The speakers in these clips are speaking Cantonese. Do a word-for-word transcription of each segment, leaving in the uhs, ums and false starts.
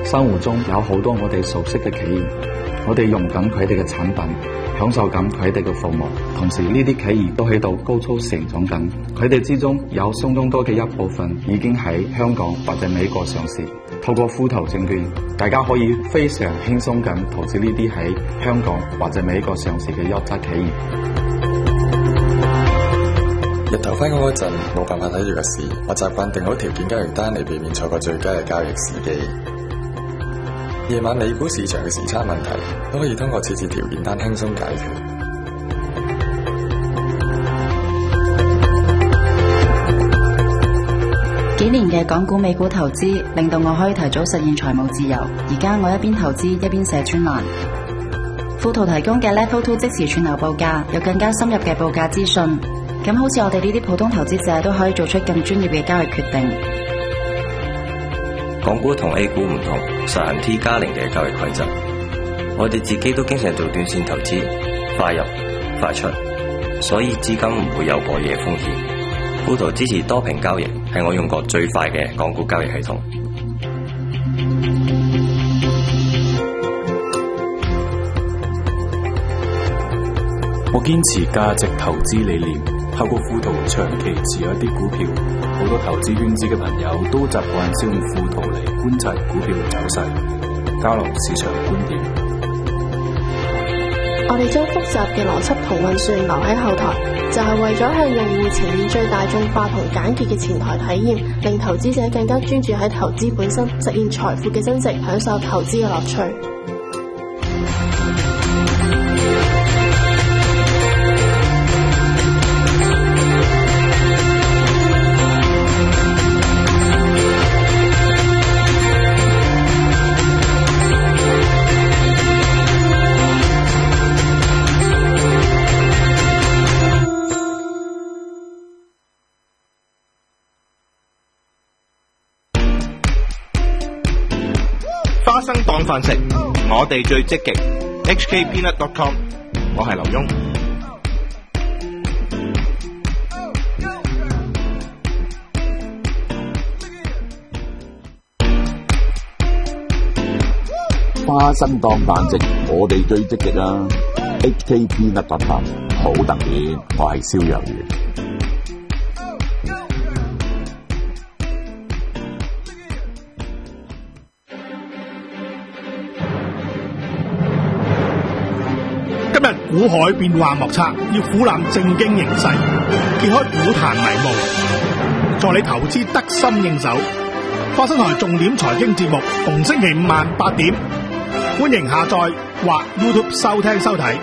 生活中有好多我哋熟悉嘅企業，我哋用緊佢哋嘅產品，享受緊佢哋嘅服務，同時呢啲企業都喺度高速成長緊，佢哋之中有相當多嘅一部分已經喺香港或者美國上市。透過富途證券，大家可以非常輕鬆咁投資呢啲喺香港或者美國上市嘅優質企業。 日頭返工嗰陣冇辦法睇住個市，我習慣定好條件交易單嚟避免錯過最佳嘅交易時機。夜晚美股市場嘅時差問題都可以通過設置條件單輕鬆解決。 幾年嘅港股美股投資令到我可以提早實現財務自由。而家我一邊投資一邊寫專欄。富途提供嘅 Level Two 即時串流報價，有更加深入嘅報價資訊。咁好似我哋呢啲普通投資者都可以做出更專業嘅交易決定。 港股同 A 股唔同，實行 T 加零嘅交易規則。我哋自己都經常做短線投資，快入快出，所以資金唔會有過夜風險。富途支持多屏交易，係我用過最快嘅港股交易系統。 我堅持價值投資理念，透過富途長期持有一啲股票。好多投資圈子嘅朋友都習慣使用富途嚟觀察股票走勢，交流市場觀點。 我哋將複雜嘅邏輯同運算留喺後台，就係為咗向用戶呈現最大眾化同簡潔嘅前台體驗，令投資者更加專注喺投資本身，實現財富嘅增值，享受投資嘅樂趣。 花生當飯食，我哋最積極。H K Peanut dot com， 我係劉墉。 花生當飯食，我哋最積極啦。H K Peanut dot com， 好特別，我係蕭若元。 今日股海變幻莫測，要俯瞰正經形勢，揭開股壇迷霧，助你投資得心應手。花生台重點財經節目，逢星期五晚八點，歡迎下載或 YouTube 收聽收睇。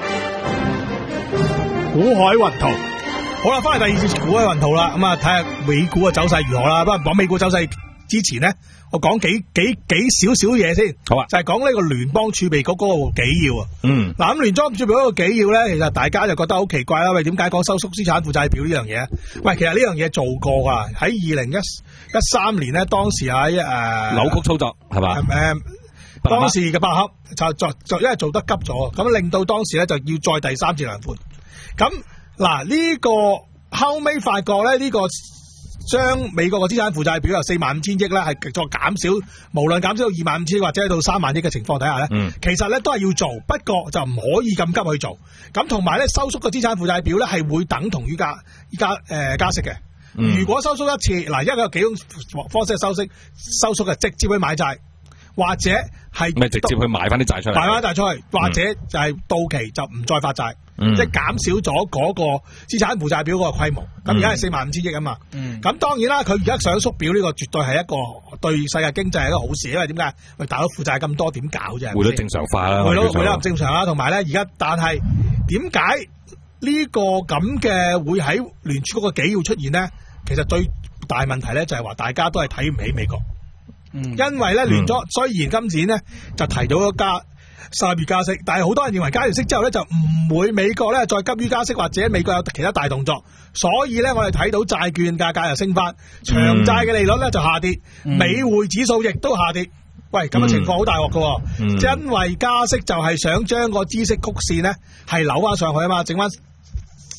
股海雲圖，好啦，翻嚟第二次股海雲圖啦，咁啊睇下美股嘅走勢如何啦。不過講美股走勢之前咧，我講幾幾幾少少嘢先，好啊，就係講呢個聯邦儲備局嗰個紀要啊。嗯，嗱咁聯邦儲備嗰個紀要咧，其實大家就覺得好奇怪啦。喂，點解講收縮資產負債表呢樣嘢？喂，其實呢樣嘢做過噶，喺二零一一三年咧，當時喺誒、呃、 扭曲操作係嘛？誒、 呃，當時嘅巴克就就就因為做得急咗，咁令到當時咧就要再第三次量寬。咁嗱呢個後尾發覺咧呢、這個。將美國嘅資產負債表由四萬五千億咧，係再減少，無論減少到二萬五千或者到三萬億嘅情況底下咧，嗯、其實咧都係要做，不過就唔可以咁急去做。咁同埋咧，收縮嘅資產負債表咧係會等同於加依家誒加息嘅。嗯、如果收縮一次，嗱，因為有幾種方式收息，收縮嘅直接去買債，或者係咪直接去買翻啲債出嚟， 買翻債出去，或者就係到期就唔再發債。嗯、即係減少咗嗰個資產負債表嗰個規模，咁而家係四萬五千億啊嘛。咁、嗯、當然啦，佢而家想縮表呢個絕對係一個對世界經濟係一個好事，因為點解？喂，大佬負債咁多，點搞啫？匯率正常化啦， 匯率匯率唔正常啦，同埋咧而家，但係點解呢個咁嘅會喺聯儲局嘅紀要出現呢？其實最大問題咧就係話大家都係睇唔起美國，嗯、因為咧聯咗雖然今次呢就提到咗加。三月加息，但係好多人認為加完息之後咧就唔會美國咧再急於加息，或者美國有其他大動作，所以咧我哋睇到債券價格又升翻，長債嘅利率咧就下跌，嗯、美匯指數亦都下跌。喂，咁嘅情況好大鑊噶，嗯、因為加息就係想將個孳息曲線咧係扭翻上去啊嘛，整翻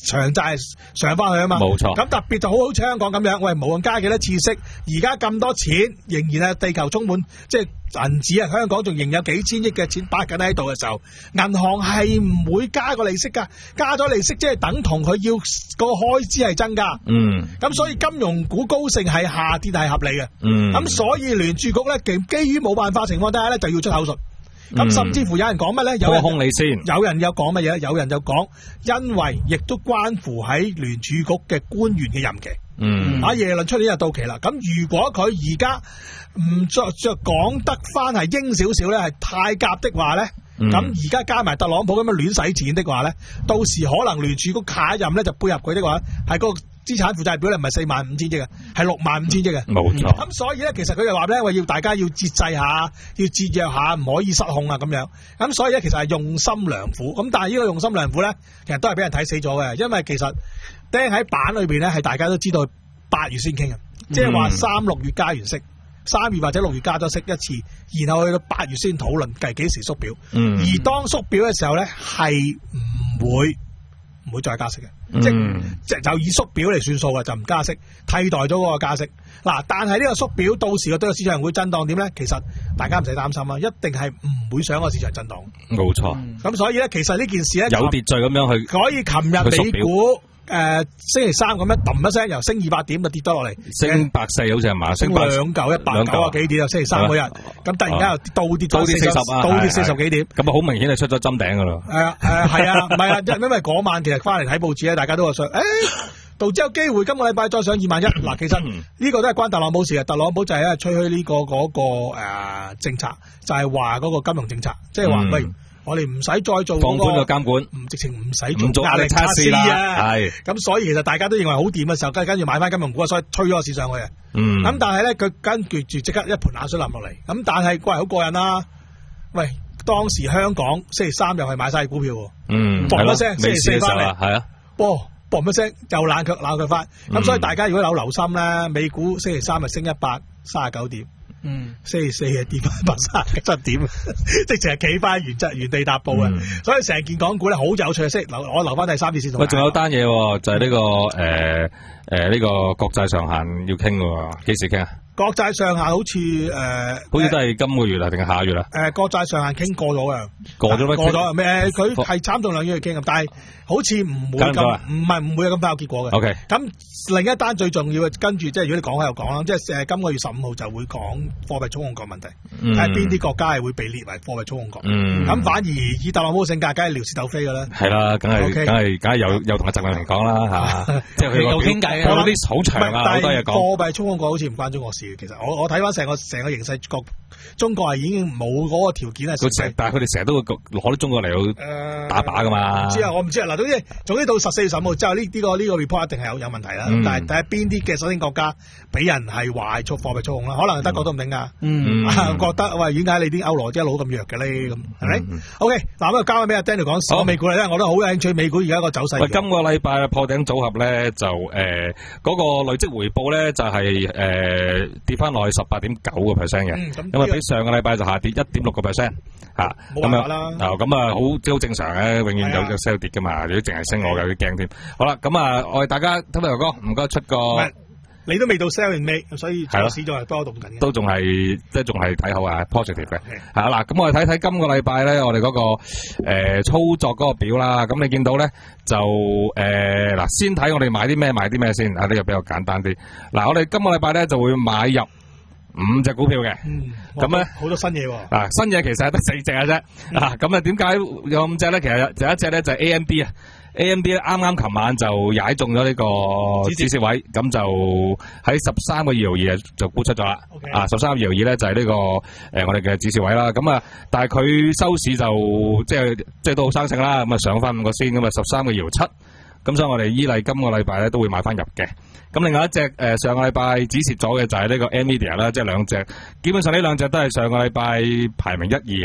長債上翻去啊嘛。 冇錯。 咁特別就好好似香港咁樣，喂，無論加幾多次息，而家咁多錢，仍然係地球充滿即係銀紙啊！香港仲仍有幾千億嘅錢擺緊喺度嘅時候，銀行係唔會加個利息㗎，加咗利息即係等同佢要個開支係增加。 嗯。 咁所以金融股高盛係下跌係合理嘅。 嗯。 咁所以聯儲局咧，基基於冇辦法情況底下咧，就要出口術。咁、嗯、甚至乎有人講乜咧？有人空你先， 有人有講乜嘢？有人就講，因為亦都關乎喺聯儲局嘅官員嘅任期。 嗯， 啊耶倫出年就到期啦。咁如果佢而家唔着着講得翻係鷹少少咧，係太鴿的話咧，咁而家加埋特朗普咁樣亂使錢的話咧，到時可能聯儲局下一任咧就配合佢的話，係嗰個資產負債表咧唔係四萬五千億啊，係六萬五千億啊。 冇錯。 咁所以咧，其實佢就話咧，話要大家要節制下，要節約下，唔可以失控啊咁樣。咁所以咧，其實係用心良苦。咁但係呢個用心良苦咧，其實都係俾人睇死咗嘅，因為其實釘喺板裏邊咧，係大家都知道八月先傾嘅，即係話三六月加完息，三月或者六月加咗息一次，然後去到八月先討論計幾時縮表。嗯、而當縮表嘅時候咧，係唔會唔會再加息嘅。嗯、即即就以縮表嚟算數嘅，就唔加息，替代咗嗰個加息。嗱，但係呢個縮表到時個對個市場會震盪點咧？其實大家唔使擔心啊，一定係唔會想個市場震盪。 冇錯。咁、 嗯、所以咧，其實呢件事咧有秩序咁樣去， 可以琴日美股。誒、呃，星期三咁樣揼一聲，由升二百點就跌咗落嚟， 升百四好似係嘛， 升兩嚿一百九啊幾點啊，星期三嗰日，咁突然間又倒跌咗四十，倒跌四十幾點， 咁啊好明顯係出咗針頂噶啦。 係啊，誒係啊，唔係啊，因為嗰晚其實翻嚟睇報紙咧，大家都話想，誒，道指有機會今個禮拜再上二萬一。嗱，其實呢個都係關特朗普事嘅，特朗普就係咧吹噓呢個嗰個誒政策，就係話嗰個金融政策，即係話喂。我哋唔使再做放寬個監管， 唔直情唔使做壓力測試啦。係咁，所以其實大家都認為好掂嘅時候，跟跟住買翻金融股，所以推咗個市上去啊。嗯。咁但係咧，佢跟住住即刻一盆冷水淋落嚟。咁但係個人好過癮啦。喂，當時香港星期三又係買晒股票喎。嗯。嘣一聲，星期四翻嚟，係啊。噃嘣一聲又冷卻冷卻翻。咁所以大家如果有留心咧，美股星期三係升一百三十九點。嗯，星期四係跌翻一百三十七點，即係淨係企翻原質原地踏步啊！嗯、所以成件港股咧好有趣，即係留我留翻第三節先同。喂， 仲有單嘢就係、是、呢、這個誒誒呢個國債上限要傾嘅，幾時傾啊？ 國債上限好似誒，呃、 好似都係今個月啊，定係下月啊？誒、 呃，國債上限傾過咗嘅， 過咗咩？ 過咗咩？佢係參眾兩院去傾，但係好似唔會咁，唔係唔會有咁快有結果嘅。OK，咁另一單最重要嘅，跟住即係如果你講開又講啦，即係誒今個月十五號就會講貨幣操控國問題，睇下邊啲國家係會被列為貨幣操控國。咁、嗯、反而以特朗普性格，梗係撩事鬥非嘅啦。係啦，梗係梗係梗係有有同阿習近平講啦嚇，即係佢有傾偈啊，啲好長啊，好多嘢講。貨幣操控國好似唔關中國事。其實我我睇翻成個成個形勢，國中國係已經冇嗰個條件係。佢成，但係佢哋成日都會攞啲中國嚟到打靶噶嘛。唔知啊，我唔知啊。嗱，總之總之到十四月十五號之後，呢、這、呢個呢、這個 report 一定係有有問題啦。嗯、但係睇下邊啲嘅首先國家俾人係話係操貨幣操控啦，可能德國都唔定噶。嗯，覺得喂，點解你啲歐羅一路咁弱嘅咧？咁係咪 ？OK，嗱咁啊，交翻俾阿 Daniel 講小美股啦，因為我都好有興趣美股而家個走勢。喂，今個禮拜破頂組合咧就誒嗰、呃那個累積回報咧就係、是、誒。呃跌翻落去十八點九個 percent 嘅，咁啊比上個禮拜就下跌一點六個 percent 吓，咁樣啦。啊，咁啊好即係好正常嘅，永遠有有 sell 跌噶嘛，如果淨係升我有啲驚添。好啦，咁啊我哋大家睇頭哥，唔該出個，你都未到 sell in May，所以市仲係波動緊嘅，都仲係即係仲係睇好啊 positive 嘅。係啦，咁我哋睇睇今個禮拜咧，我哋嗰個誒操作嗰個表啦，咁你見到咧就誒嗱，先睇我哋買啲咩買啲咩先，啊呢個比較簡單啲。嗱，我哋今個禮拜咧就會買入五隻股票嘅，咁咧好多新嘢喎。啊，新嘢其實係得四隻嘅啫。啊，咁啊點解有五隻咧？其實有一隻咧就係 A M D 啊。A M D 咧啱啱琴晚就踩中咗呢個止蝕位，咁就喺十三個二毫二就沽出咗啦。Okay. 啊，十三個二毫二咧就係呢、這個誒、呃、我哋嘅止蝕位啦。咁啊，但係佢收市就即係即係都好生性啦。咁啊上翻五個先，咁啊十三個二毫七。咁所以我哋依例今個禮拜咧都會買翻入嘅。咁另外一隻誒、呃、上個禮拜止蝕咗嘅就係呢個 Nvidia 啦，即係兩隻，基本上呢兩隻都係上個禮拜排名一二嘅。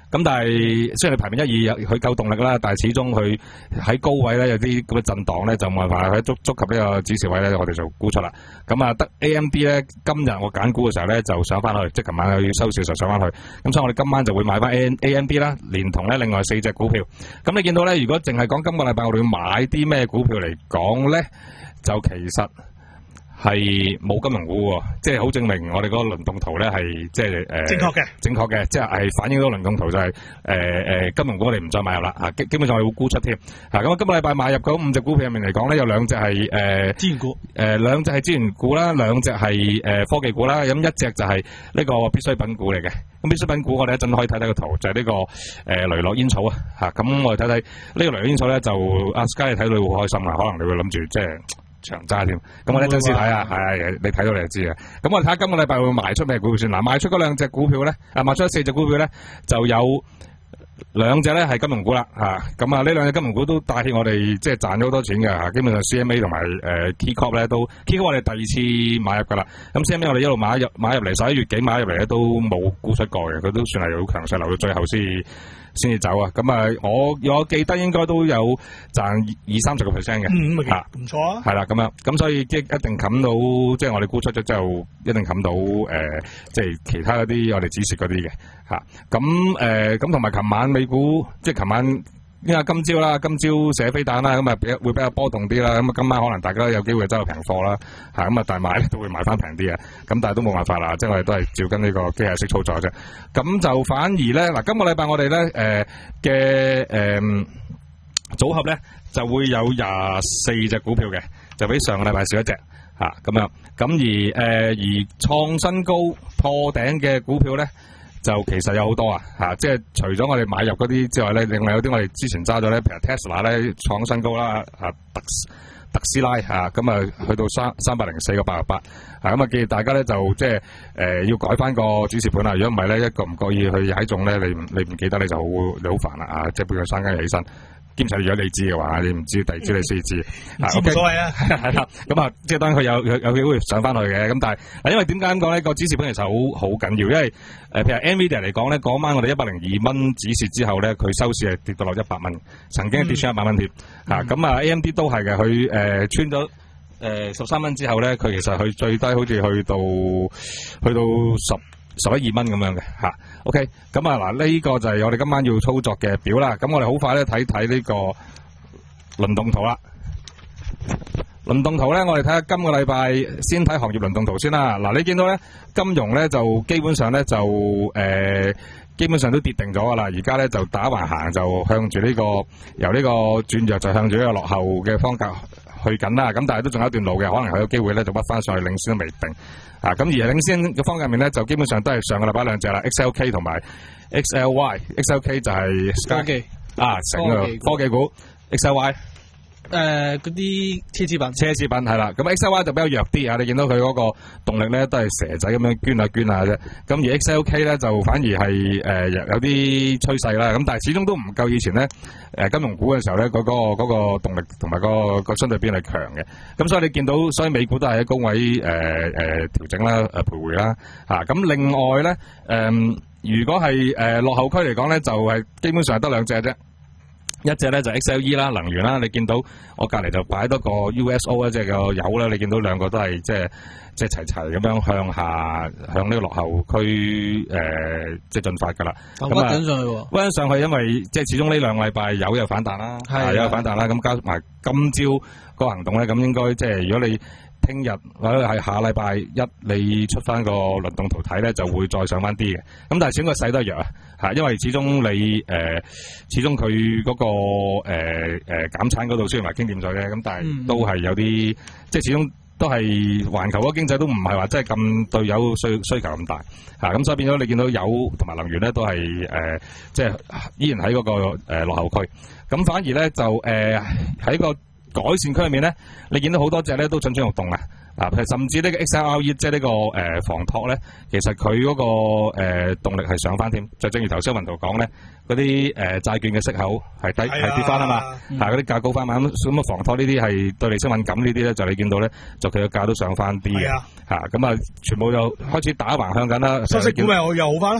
咁但係雖然你排名一二，佢夠動力啦，但係始終佢喺高位咧有啲咁嘅震盪咧，就冇辦法喺觸觸及呢個指示位咧，我哋就沽出啦。咁啊，得 A M D 咧，今日我揀股嘅時候咧就上翻去，即係琴晚要收市嘅時候上翻去。咁所以我哋今晚就會買翻 A M D 啦，連同咧另外四隻股票。咁你見到咧，如果淨係講今個禮拜我哋要買啲咩股票嚟講咧，就其實係冇金融股喎，即係好證明我哋嗰個輪動圖咧係即係誒正確嘅， 正確嘅，即係係反映到輪動圖就係誒誒金融股我哋唔再買入啦嚇，基基本上係會沽出添嚇。咁啊，今個禮拜買入嗰五隻股票入面嚟講咧，有兩隻係誒資源股， 誒兩隻係資源股啦，兩隻係誒科技股啦，咁一隻就係呢個必需品股嚟嘅。咁必需品股我哋一陣可以睇睇個圖，就係呢個誒雷諾煙草啊嚇。咁我哋睇睇呢個雷諾煙草咧，就阿 Sky 你睇到你會好開心啊，可能你會諗住即係長揸添，咁我一陣先睇啊，係你睇到你就知啊。咁我哋睇下今個禮拜會賣出咩股票先。嗱，賣出嗰兩隻股票咧，啊賣出四隻股票咧，就有兩隻咧係金融股啦，吓咁啊呢兩隻金融股都帶起我哋即係賺咗好多錢嘅吓，基本上 C M A 同埋誒 KeyCorp 咧都 KeyCorp 我哋第二次買入噶啦，咁 C M A 我哋一路買入買入嚟十一月幾買入嚟咧都冇沽出過嘅，佢都算係好強勢，留到最後先先至走啊！咁啊，我我記得應該都有賺二三十個 percent 嘅， 嗯， 嚇， 唔錯啊！ 係啦，咁樣，咁所以即係一定冚到，即係我哋沽出咗之後，一定冚到誒，即係其他嗰啲我哋指示嗰啲嘅嚇。咁誒，咁同埋琴晚美股，即係琴晚。因為今朝啦，今朝射飛彈啦，咁啊比會比較波動啲啦，咁啊今晚可能大家有機會揸到平貨啦，嚇咁啊但係買都會買翻平啲嘅，咁但係都冇辦法啦，即係我哋都係照跟呢個機械式操作啫。咁就反而咧嗱，今個禮拜我哋咧誒嘅誒組合咧就會有廿四隻股票嘅，就比上個禮拜少一隻嚇咁樣，咁而誒、呃、而創新高破頂嘅股票咧。就其實有好多啊，嚇、啊！即係除咗我哋買入嗰啲之外咧，另外有啲我哋之前揸咗咧，譬如 Tesla 咧創新高啦，啊特特斯拉嚇，咁啊去到三三百零四個八十八，啊咁啊建議大家咧就即係誒、呃、要改翻個指示盤啦，如果唔係咧一個唔覺意去踩中咧，你你唔記得你就好你好煩啦啊！即係半夜三更起身。兼且如果你知嘅話，你唔知第二朝你先知， 啊冇所謂啊， 係啦，咁啊，即係當然佢有有有機會上翻去嘅，咁但係，因為點解咁講咧？個指示盤其實好好緊要，因為誒、呃，譬如 Nvidia 嚟講咧，嗰晚我哋一百零二蚊指示之後咧，佢收市係跌到落一百蚊，曾經跌穿一百蚊添，嚇咁、嗯、啊 A M D 都係嘅，佢誒、呃、穿咗誒十三蚊之後咧，佢其實佢最低好似去到去到十。十一二蚊咁樣嘅嚇 ，OK，咁啊嗱，呢個就係我哋今晚要操作嘅表啦。咁我哋好快咧睇睇呢個輪動圖啦。輪動圖咧，我哋睇下今個禮拜先睇行業輪動圖先啦。嗱，你見到咧金融咧就基本上咧就誒、呃、基本上都跌定咗噶啦。而家咧就打橫行，就向住呢、這個由呢個轉弱就向住呢個落後嘅方格去緊啦。咁但係都仲有一段路嘅，可能係有機會咧就屈翻上去領先都未定。啊，咁而領先嘅方向面咧，就基本上都係上個禮拜兩隻啦 ，X L K 同埋 X L Y，X L K 就係科技啊，成個科技股 ，X L Y 誒嗰啲奢侈品， 奢侈品係啦，咁 X L Y 就比較弱啲啊，你見到佢嗰個動力咧都係蛇仔咁樣捐下捐下啫，咁而 X L K 咧就反而係誒、呃、有啲趨勢啦，咁但係始終都唔夠以前咧誒、呃、金融股嘅時候咧嗰、嗰個嗰、嗰個動力同埋、嗰個、嗰個相對比係強嘅，咁所以你見到所以美股都係喺高位誒誒調整啦誒、呃、徘徊啦嚇，咁、啊、另外咧誒、呃、如果係誒、呃、落後區嚟講咧就係、是、基本上係得兩隻啫。一隻咧就 X L E 啦，能源啦，你見到我隔離就擺多個 U S O 啦，即係個油啦，你見到兩個都係即係即係齊齊咁樣向下向呢個落後區誒、呃、即係進發㗎啦。咁啊， 溫上去喎， 溫上去，因為即係始終呢兩個禮拜油有反彈啦，係有反彈啦，咁加埋今朝個行動咧，咁應該即係如果你聽日或者係下禮拜一你出翻個輪動圖睇咧，就會再上翻啲嘅。咁但係始終個勢都係弱啊，嚇，因為始終你誒、呃，始終佢嗰、那個誒誒、呃呃、減產嗰度雖然話傾掂咗嘅，咁但係都係有啲，嗯、即係始終都係環球嗰個經濟都唔係話真係咁對油需需求咁大嚇，咁、啊、所以變咗你見到油同埋能源咧都係誒、呃，即係依然喺嗰、那個、呃、落後區。咁反而咧就誒喺、呃、個改善區入面咧，你見到好多隻咧都蠢蠢欲動啊！啊，甚至呢個 X L R E 即係呢個誒、呃、房託咧，其實佢嗰、那個誒、呃、動力係上翻添。就正如頭先雲圖講咧，嗰啲誒債券嘅息口係低係跌翻啊嘛，啊嗰啲價高翻嘛，咁咁啊房託呢啲係對利息敏感呢啲咧，就你見到咧，就佢嘅價都上翻啲嘅，嚇咁啊，全部就開始打橫向緊啦。 收息股咪又好翻咯。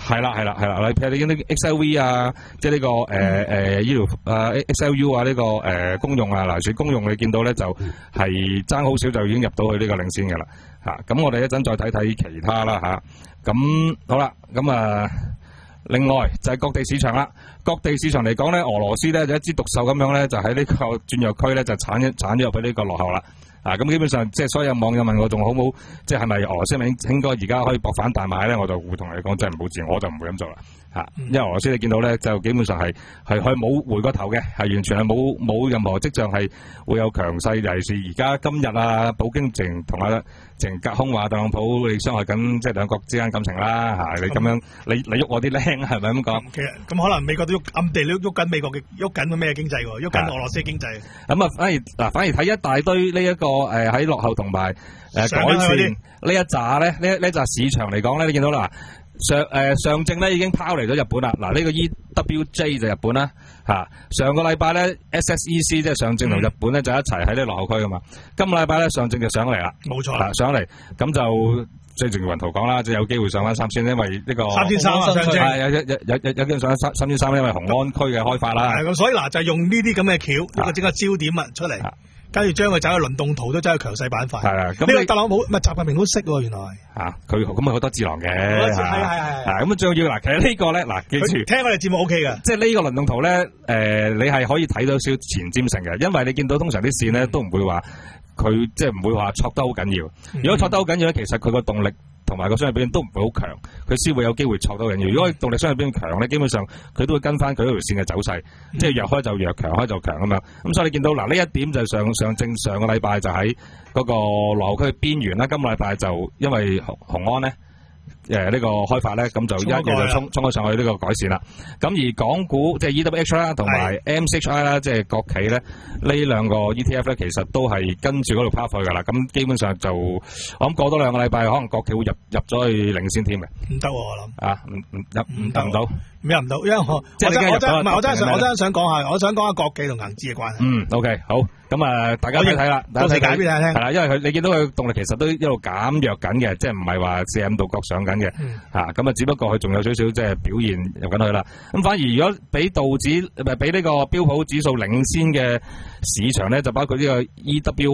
係啦係啦係啦，譬如你見啲 X L V 啊，即係呢個誒誒醫療啊 X L U 啊呢個誒公用啊，嗱，水公用你見到咧就係爭好少就已經入到去呢個領先嘅啦嚇。咁我哋一陣再睇睇其他啦嚇。咁好啦，咁啊另外就係各地市場啦。各地市場嚟講咧，俄羅斯咧就一枝獨秀咁樣咧，就喺呢個轉弱區咧就鏟一鏟咗入去呢個落後啦。啊，咁基本上即係所有網友問我仲好冇，即係係咪俄羅斯應應該而家可以搏反大買咧？我就會同你講真係唔好字，我就唔會咁做啦。嚇、嗯，因為俄羅斯你見到咧就基本上係係佢冇回過頭嘅，係完全係冇冇任何跡象係會有強勢，尤其是而家今日啊，普京淨同阿淨隔空話特朗普你傷害緊即係兩國之間感情啦嚇、啊，你咁樣、嗯、你你喐我啲僆係咪咁講？其實咁可能美國都喐暗地喐喐緊美國嘅喐緊咩經濟喎？喐緊俄羅斯嘅經濟。咁啊，反而嗱反而睇一大堆呢、這、一個誒喺、呃、落後同埋誒改善呢一紮咧，呢呢紮市場嚟講咧，你見到啦。上誒、呃、上證咧已經拋離咗日本啦，嗱、這、呢個 E W J 就日本啦嚇、啊，上個禮拜咧 S S E C 即係上證同日本咧就一齊喺呢落後區噶嘛，今個禮拜咧上證就上嚟啦，冇錯啦，上嚟咁就即係正如雲圖講啦，即係有機會上翻三千，因為呢、這個三千三啊上證係有有有有有機會上翻三三千三，因為雄安區嘅開發啦， 係咁，所以嗱就係用呢啲咁嘅橋，一個整個焦點啊出嚟。跟住將佢走去輪動圖都走去強勢板塊。係啊，咁呢個特朗普唔係習近平都識喎，原來。嚇，佢咁啊好多智囊嘅。係係係係。咁啊最要嗱，其實呢個咧嗱，記住聽我哋節目 O K 嘅。即係呢個輪動圖咧，誒、呃，你係可以睇到少前瞻性嘅，因為你見到通常啲線咧都唔會話佢即係唔會話挫得好緊要。如果挫得好緊要咧，其實佢個動力同埋個商業表現都唔會好強，佢先會有機會挫得緊要。如果動力商業表現強咧，基本上佢都會跟翻佢嗰條線嘅走勢，嗯、即係弱開就弱，強開就強咁樣。咁所以你見到嗱呢一點就上上證上個禮拜就喺嗰個落後區邊緣啦，今個禮拜就因為雄雄安咧。誒、呃、呢、這個開發咧，咁就一夜就衝衝咗上去呢個改善啦。咁而港股即係 E W H 啦，同埋 M C H I 啦，即係國企咧，呢兩個 E T F 咧，其實都係跟住嗰度拋貨㗎啦。咁基本上就我諗過多兩個禮拜，可能國企會入入咗去領先添嘅。唔得喎，我諗啊，唔唔入唔入唔到，入唔到，因為我即係我真唔係我真係想我真係想講下，我想講下國企同銀紙嘅關係。嗯 ，OK， 好。咁啊，大家睇睇啦，到時解俾大家聽。係啦，因為佢你見到佢動力其實都一路減弱緊嘅，即係唔係話四十五度角上緊嘅。嚇，咁啊，只不過佢仲有少少即係表現入緊去啦。咁反而如果俾道指唔係俾呢個標普指數領先嘅市場咧，就包括呢個 E W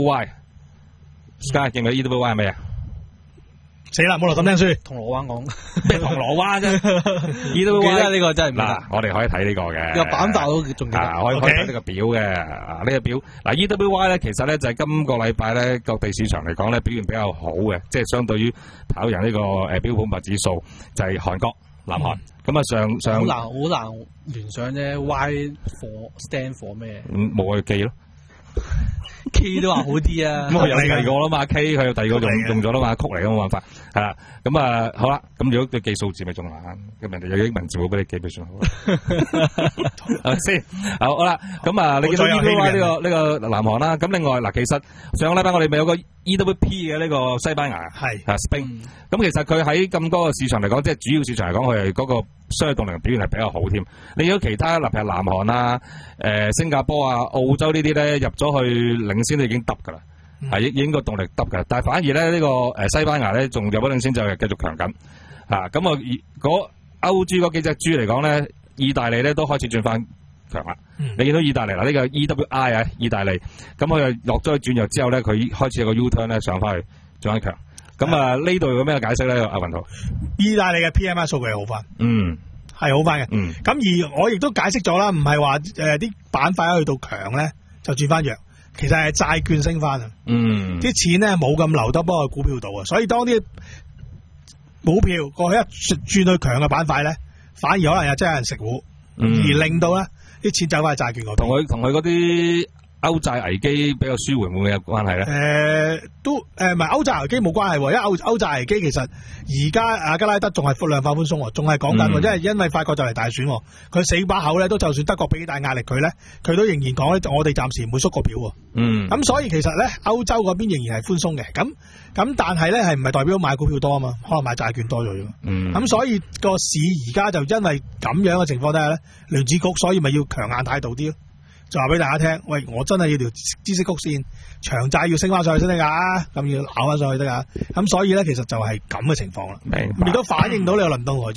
Y。Sky 記唔記得 E W Y 係咩啊？死啦！冇落咁聽書，銅鑼灣講咩銅鑼灣啫？依都記得呢個真係唔嗱，我哋可以睇呢個嘅個板塊都仲記得，可以可以睇呢個表嘅啊呢個表嗱 E W Y 咧，其實咧就係今個禮拜咧各地市場嚟講咧表現比較好嘅，即係相對於跑贏呢個誒標普五百指數就係韓國、南韓咁啊上上好難好難聯想啫 ，Y for stand for 咩？嗯，冇去記咯。K 都話好啲啊，咁佢有第二個啦嘛 ，K 佢有第二個用用咗啦嘛，曲嚟嘅冇辦法，係啦，咁啊好啦，咁如果佢記數字咪仲難，咁人哋有英文字母俾你記咪算好啦，係咪先？好好啦，咁啊你見到 E W Y 呢個呢個南韓啦，咁另外嗱，其實上個禮拜我哋咪有個 E W P 嘅呢個西班牙係啊 Spain，咁其實佢喺咁多個市場嚟講，即係主要市場嚟講，佢係嗰個商業動力表現係比較好添。你如果其他，例如南韓啊、誒、呃、新加坡啊、澳洲呢啲咧入咗去領先都已經得㗎啦，係已經個動力得㗎。但係反而咧呢、呢個誒西班牙咧仲入咗領先就繼續強緊嚇。咁啊，嗰歐豬嗰幾隻豬嚟講咧，意大利咧都開始轉翻強啦。嗯、你見到意大利嗱呢、呢個 E W I 啊，意大利咁佢又落咗去轉弱之後咧，佢開始有個 U turn 咧上翻去轉翻強。咁啊呢度有咩解釋咧？阿雲圖，意大利嘅 P M I 數據係好翻，嗯，係好翻嘅。嗯，咁而我亦都解釋咗啦，唔係話誒啲板塊去到強咧就轉翻弱，其實係債券升翻啊。嗯，啲錢咧冇咁留得幫個股票度啊，所以當啲股票過去一轉去強嘅板塊咧，反而可能有真係有人食糊，嗯、而令到咧啲錢走翻去債券嗰度。同佢同佢嗰啲。歐債危機比較舒緩，會唔會有關係咧？誒、呃，都誒唔係歐債危機冇關係，因為歐歐債危機其實而家阿加拉德仲係量化寬鬆，仲係講緊，因為因為法國就嚟大選，佢死把口咧，都就算德國俾大壓力佢咧，佢都仍然講咧，我哋暫時唔會縮個表。嗯，咁所以其實咧，歐洲嗰邊仍然係寬鬆嘅，咁咁但係咧係唔係代表買股票多啊嘛？可能買債券多咗啫嘛。嗯，咁所以個市而家就因為咁樣嘅情況底下咧，聯儲局所以咪要強硬態度啲咯。就話俾大家聽，喂，我真係要條孳息曲線，長債要升翻上去先得噶，咁要咬翻上去得噶，咁所以咧，其實就係咁嘅情況啦。明白。亦都反映到你個輪動圖就係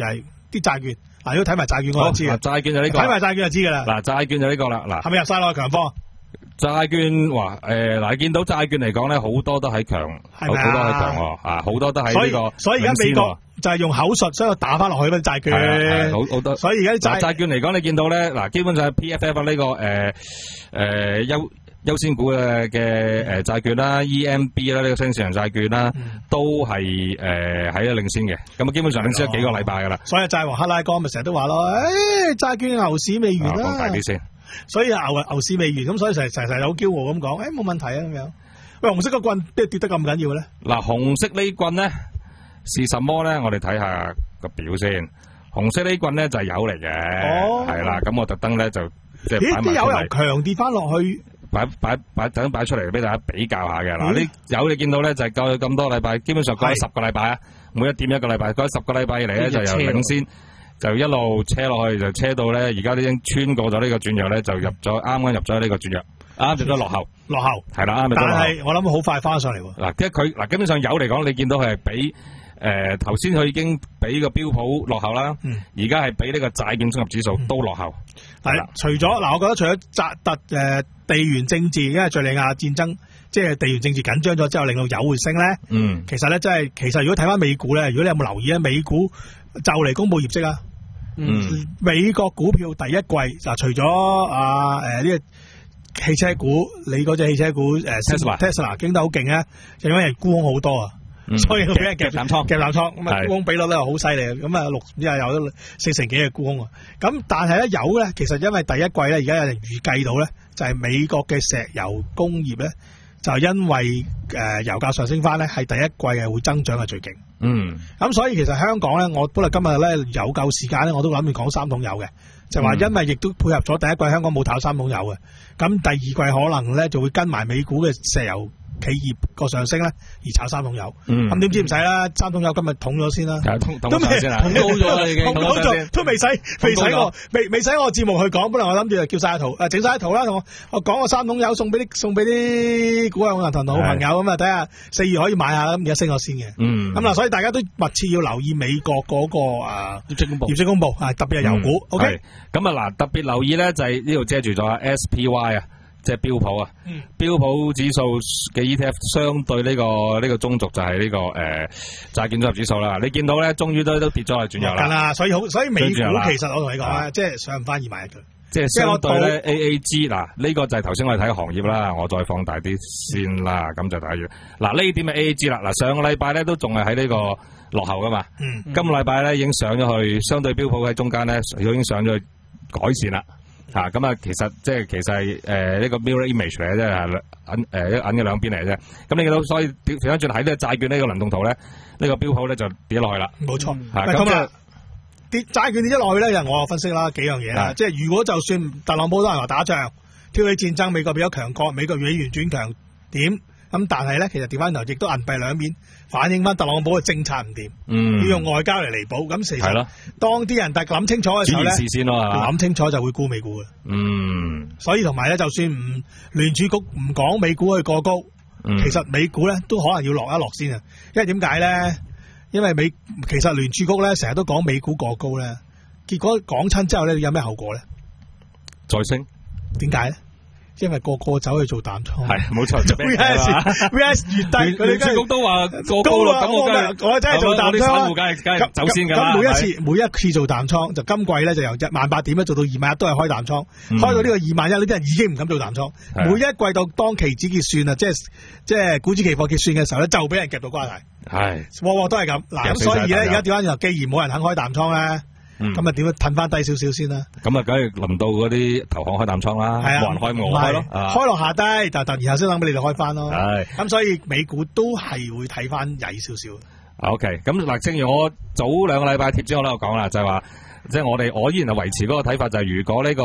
啲債券。嗱，如果睇埋債券我就知嘅， 債券就呢個， 睇埋債券就知㗎啦。 嗱，債券就呢個啦，嗱， 係咪入晒落去強方？ 債券話誒嗱，你見到債券嚟講咧，好多都喺強，好多喺強喎，啊，好多都喺呢個。 所以而家美國就係用口述，所以打翻落去嗰啲債券， 好好多。 所以而家債債券嚟講，你見到咧，嗱，基本上係 P F F 呢個誒誒優優先股嘅嘅誒債券啦 ，E M B 啦呢個新市場債券啦，都係誒喺領先嘅。咁啊，基本上領先咗幾個禮拜噶啦。 所以債王克拉哥咪成日都話咯，誒債券牛市未完啦。 講大啲先。 所以牛牛市未完，咁所以成成成有驕傲咁講，誒冇問題啊咁樣。喂，紅色個棍跌跌得咁緊要咧？嗱， 紅色呢棍咧是什麼咧？我哋睇下個表先。紅色呢棍咧就係油嚟嘅，係啦。咁我特登咧就即係擺埋出嚟。咦？啲油由強跌翻落去。擺擺擺等擺出嚟俾大家比較下嘅。嗱，呢油你見到咧就係過去咁多禮拜，基本上過咗十個禮拜啊，每一點一個禮拜，過咗十個禮拜以嚟咧就由領先。就一路車落去，就車到咧，而家已經穿過咗呢個轉弱咧，就入咗啱啱入咗呢個轉弱，啱入咗落後， 落後係啦，啱入咗落後。但係我諗好快翻上嚟喎。 嗱，即係佢嗱，基本上油嚟講，你見到佢係比誒頭先佢已經比個標普落後啦，而家係比呢個債券綜合指數都落後。 係啦，除咗嗱，我覺得除咗扎特誒地緣政治，因為敘利亞戰爭，即係地緣政治緊張咗之後，令到油會升咧。嗯，其實咧，即係其實如果睇翻美股咧，如果你有冇留意咧，美股就嚟公布業績啊。嗯，美國股票第一季嗱，除咗啊誒呢個汽車股，你嗰隻汽車股誒 Tesla Tesla 經得好勁咧，就因為人沽空好多啊，所以俾人夾淡倉，夾淡倉咁啊，沽空比率咧好犀利，咁啊六唔知係有四成幾嘅沽空啊。咁但係咧油咧，其實因為第一季咧，而家有人預計到咧，就係美國嘅石油工業咧，就因為誒油價上升翻咧，係第一季係會增長係最勁。嗯，咁所以其實香港咧，我本來今日咧有夠時間咧，我都諗住講三桶油嘅，就話因為亦都配合咗第一季香港冇炒三桶油嘅，咁第二季可能咧就會跟埋美股嘅石油企業個上升咧而炒三桶油。嗯，咁點知唔使啦，三桶油今日捅咗先啦，都未捅到咗啦已經，捅到咗都未使未使我未未使我節目去講，本來我諗住就叫晒圖誒整晒圖啦，同我我講個三桶油送俾啲送俾啲股票銀行同好朋友咁啊，睇下四月可以買下咁而家升咗先嘅。嗯，咁嗱，所以大家都密切要留意美國嗰個啊業績公布，業績公布啊，特別係油股。O K， 咁啊嗱，特別留意咧就係呢度遮住咗 S P Y 啊。即係標普啊，嗯、標普指數嘅 E T F 相對呢、這個呢、這個中軸就係呢、這個誒債券綜合指數啦。你見到咧，終於都都跌咗去轉弱啦。 啦，所以好，所以美股其實我同你講啊，即係上唔翻二萬一嘅。 即係相對咧 A A G 嗱，呢個就係頭先我哋睇行業啦。我再放大啲先啦，咁、嗯、就睇住嗱呢點係 A A G 啦。嗱上個禮拜咧都仲係喺呢個落後噶嘛。嗯嗯、今個禮拜咧已經上咗去，相對標普喺中間咧已經上咗去改善啦。吓咁啊，其實即係其實係誒呢個 mirror image 嚟嘅啫，係銀誒一銀嘅兩邊嚟嘅啫。咁你見到所以調翻轉喺呢個債券呢個輪動圖咧，呢、這個標普咧就跌落去啦。 冇錯，咁啊跌債券跌咗落去咧，就我分析啦幾樣嘢啦。即係如果就算特朗普都係話打仗挑起戰爭，美國變咗強國，美國美元轉強點咁，但係咧其實調翻頭亦都銀幣兩面反映翻特朗普嘅政策唔掂，嗯、要用外交嚟彌補。咁其實當啲人但係諗清楚嘅時候咧，諗清楚就會沽美股嘅。嗯，所以同埋咧，就算唔聯儲局唔講美股去過高，嗯、其實美股咧都可能要落一落先啊。因為點解咧？因為美其實聯儲局咧成日都講美股過高咧，結果講親之後咧有咩後果咧？ 再升？點解咧？因為個個走去做淡倉， 係冇錯。 V S V S 越低，佢哋聯儲局都話過高咯。咁我我真係做淡倉， 散戶梗係梗係走先噶啦。 咁每一次每一次做淡倉，就今季咧就由一萬八點咧做到二萬一，都係開淡倉。開到呢個二萬一，呢啲人已經唔敢做淡倉。每一季到當期指結算啊，即係即係股指期貨結算嘅時候咧，就俾人夾到瓜題。係，往往都係咁。嗱，咁所以咧，而家調翻轉，既然冇人肯開淡倉咧。咁啊，點樣褪翻低少少先啦？ 咁啊，梗係輪到嗰啲投行開淡倉啦，冇人開我開咯， 開落下低，但但然後先等俾你哋開翻咯。係，咁所以美股都係會睇翻曳少少。 OK，咁嗱，正如我早兩個禮拜貼之後咧，我講啦，就係話，即係我哋我依然係維持嗰個睇法，就係如果呢個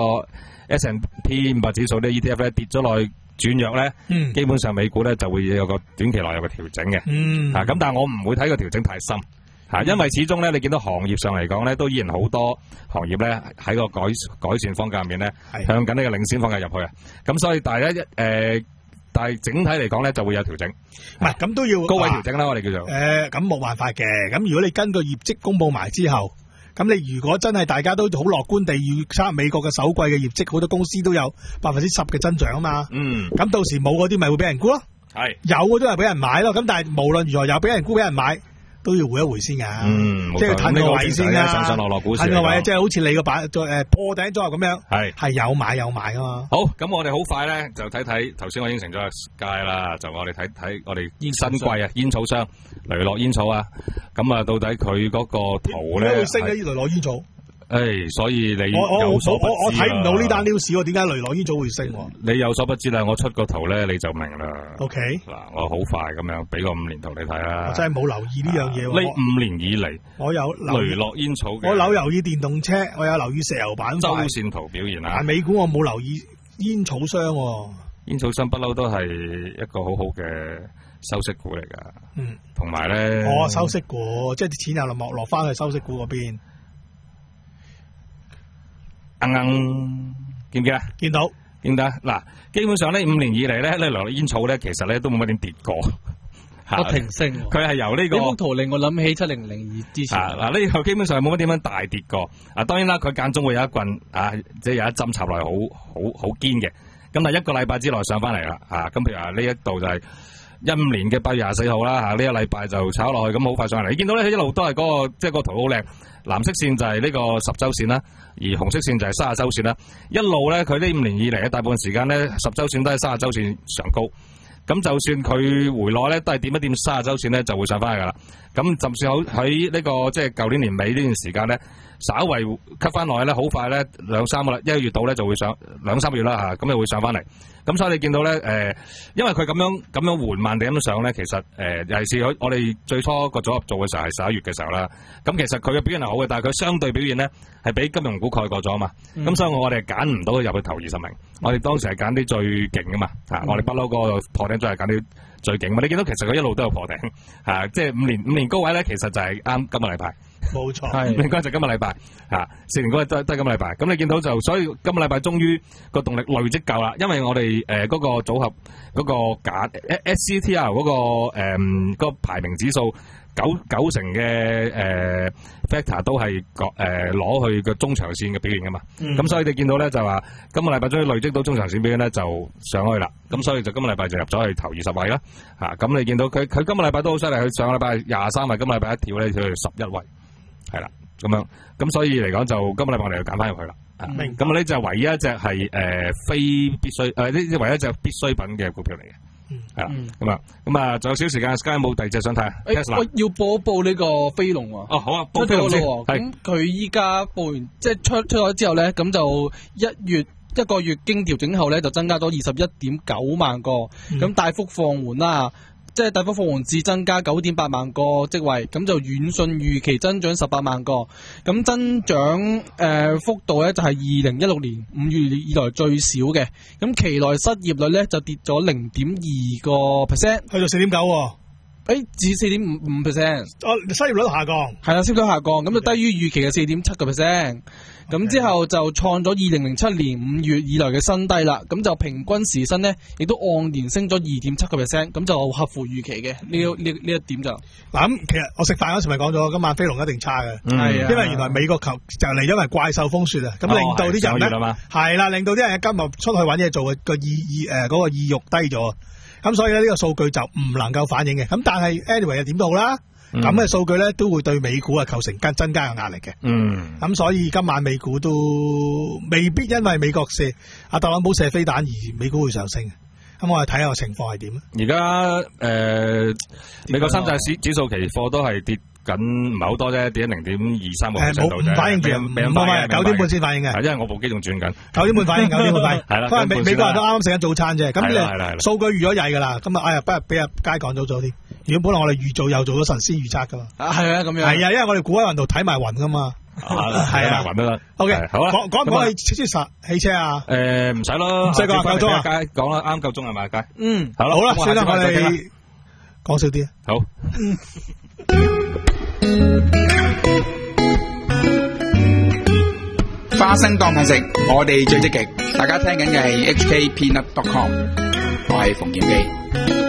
S and P 五百指數呢 E T F 咧跌咗落去轉弱咧，嗯，基本上美股咧就會有個短期內有個調整嘅。嗯，啊，咁但係我唔會睇個調整太深。吓，因為始終咧，你見到行業上嚟講咧，都依然好多行業咧喺個改改善方向入面咧，向緊呢個領先方向入去啊。咁所以大家一誒，但係整體嚟講咧，就會有調整。 唔係咁都要高位調整啦，我哋叫做。 誒，咁冇辦法嘅。咁如果你根據業績公布埋之後， 咁你如果真係大家都好樂觀地預測美國嘅首季嘅業績，好多公司都有百分之十嘅增長啊嘛。 嗯， 咁到時冇嗰啲咪會俾人沽咯。 係有嗰啲係俾人買咯。咁但係無論如何有俾人沽俾人買，都要回一回先㗎。 嗯， 即係褪個位先啦。 上上落落股市。 褪個位即係好似你個板誒破頂咗咁樣。 係係有買有賣㗎嘛。 好，咁我哋好快咧就睇睇頭先我應承咗阿佳啦，就我哋睇睇我哋新貴啊煙草商雷諾煙草啊，咁啊到底佢嗰個圖咧會升咧？雷諾煙草。 誒、哎，所以你我我有所不知我我睇唔到呢單 news，我點解雷諾煙草會升？ 你有所不知啦，我出個圖咧你就明啦。 O K， 嗱，我好快咁樣俾個五年圖你睇啦。 我真係冇留意呢樣嘢。 呢、啊、五年以嚟， 我有雷諾煙草嘅， 我有留意電動車，我有留意石油板塊周線圖表現啊。 但美股我冇留意煙草商。 煙草商不嬲都係一個好好嘅收息股嚟噶。嗯，同埋咧， 哦，收息股，即係啲錢又落落翻去收息股嗰邊。 啱啱見唔見啊？ 見到， 見到嗱，基本上呢五年以嚟咧，呢雷諾煙草咧，其實咧都冇乜點跌過， 不停升。 佢係由呢、這個呢幅圖令我諗起七零零二之前。 嗱、啊，呢個基本上冇乜點樣大跌過。啊，當然啦，佢間中會有一棍啊，即係有一針插落嚟，好好好堅嘅。咁啊，一個禮拜之內上翻嚟啦。啊，咁譬如話呢一度就係一五年嘅八月廿四號啦。吓、啊，呢一禮拜就炒落去，咁好快上嚟。你見到咧，一路都係嗰、那個，即係個圖好靚。藍色線就係呢個十周線啦，而紅色線就係三十周線啦。一路咧，佢呢五年以嚟嘅大部分時間咧，十周線都係三十周線上高。咁就算佢回落咧，都係掂一掂三十周線咧，就會上翻去噶啦。咁就算好喺呢個即係舊年年尾呢段時間咧，稍為吸翻落去咧，好快咧兩三個啦，一個月度咧就會上兩三個月啦吓，咁就會上翻嚟。咁所以你見到咧，誒、呃，因為佢咁樣咁樣緩慢地咁上咧，其實誒、呃，尤其是我哋最初個組合做嘅時候係十一月嘅時候啦。咁其實佢嘅表現係好嘅，但係佢相對表現咧係俾金融股蓋過咗啊嘛。咁、嗯、所以我哋揀唔到佢入去頭二十名，我哋當時係揀啲最勁噶嘛。吓、嗯，我哋不嬲個破頂都係揀啲最勁嘛。你見到其實佢一路都有破頂，吓、啊，即係五年五年高位咧，其實就係啱今個禮拜。 冇錯， 係應該就今個禮拜吓，四年嗰日都都係今個禮拜。咁你見到就，所以今個禮拜終於個動力累積夠啦。因為我哋誒嗰個組合嗰個揀 S C T R 嗰個誒嗰個排名指數九九成嘅誒 factor 都係誒攞去個中長線嘅表現噶嘛。咁、嗯、所以你見到咧就話今個禮拜終於累積到中長線表現咧就上去啦。咁所以就今個禮拜就入咗去頭二十位啦。吓，咁你見到佢佢今個禮拜都好犀利，佢上個禮拜廿三位，今個禮拜一跳咧跳去十一位。係啦，咁樣，咁所以嚟講就今個禮拜我哋就揀翻入去啦。明，咁呢就唯一一隻係誒非必須誒呢啲唯一一隻必需品嘅股票嚟嘅。係啦，咁啊，咁啊，仲有少時間 ，Sky 有冇第二隻想睇啊？ 我要報一報呢個飛龍喎。哦，好啊，報飛龍先。咁佢依家報完，即係出出咗之後咧，咁就一月一個月經調整後咧，就增加咗二十一點九萬個，咁、嗯、大幅放緩啦。即係大幅放緩至增加九點八萬個職位，咁就遠遜預期增長十八萬個，咁增長誒、呃、幅度咧就係二零一六年五月以來最少嘅，咁期內失業率咧就跌咗零點二個 percent， 去到四點九，誒至四點五五 percent，哦失業率下降，係啦，失業率下降，咁就低於預期嘅四點七個 percent。咁之後就創咗二零零七年五月以來嘅新低啦，咁就平均時薪咧，亦都按年升咗二點七個 percent，咁就合乎預期嘅呢呢呢一點就嗱咁。其實我食飯嗰時咪講咗，今晚飛龍一定差嘅，係、嗯、啊，因為原來美國球就嚟因為怪獸風雪啊，咁、哦、令到啲人咧係啦，令到啲人今日出去揾嘢做嘅個意意誒嗰個意欲低咗，咁所以咧呢個數據就唔能夠反映嘅，咁但係 anyway 又點都好啦。咁嘅數據咧都會對美股啊構成更增加嘅壓力嘅。嗯。咁所以今晚美股都未必因為美國射阿特朗普射飛彈而美股會上升。咁我哋睇下個情況係點。而家誒美國三大指指數期貨都係跌緊，唔係好多啫，跌咗零點二三個 percent 度啫。冇反應住，唔係九點半先反應嘅。因為我部機仲轉緊。九點半反應，九點半反應。係啦。因為美美國人都啱啱食緊早餐啫。咁你數據預咗曳㗎啦。今日哎呀，不如俾阿佳講早咗啲。如果本來我哋預做又做咗神仙預測噶嘛，啊係啊咁樣，係啊，因為我哋估喺雲度睇埋雲噶嘛，係啊雲都得。O K 好啦，講講唔講係汽車汽車啊？誒唔使咯，唔使講夠鐘啊，講啦啱夠鐘係咪佳？嗯，好啦，好啦，算啦，我哋講少啲。好。 花生當飯食，我哋最積極。大家聽緊嘅係 H K Peanut dot com， 我係馮建基。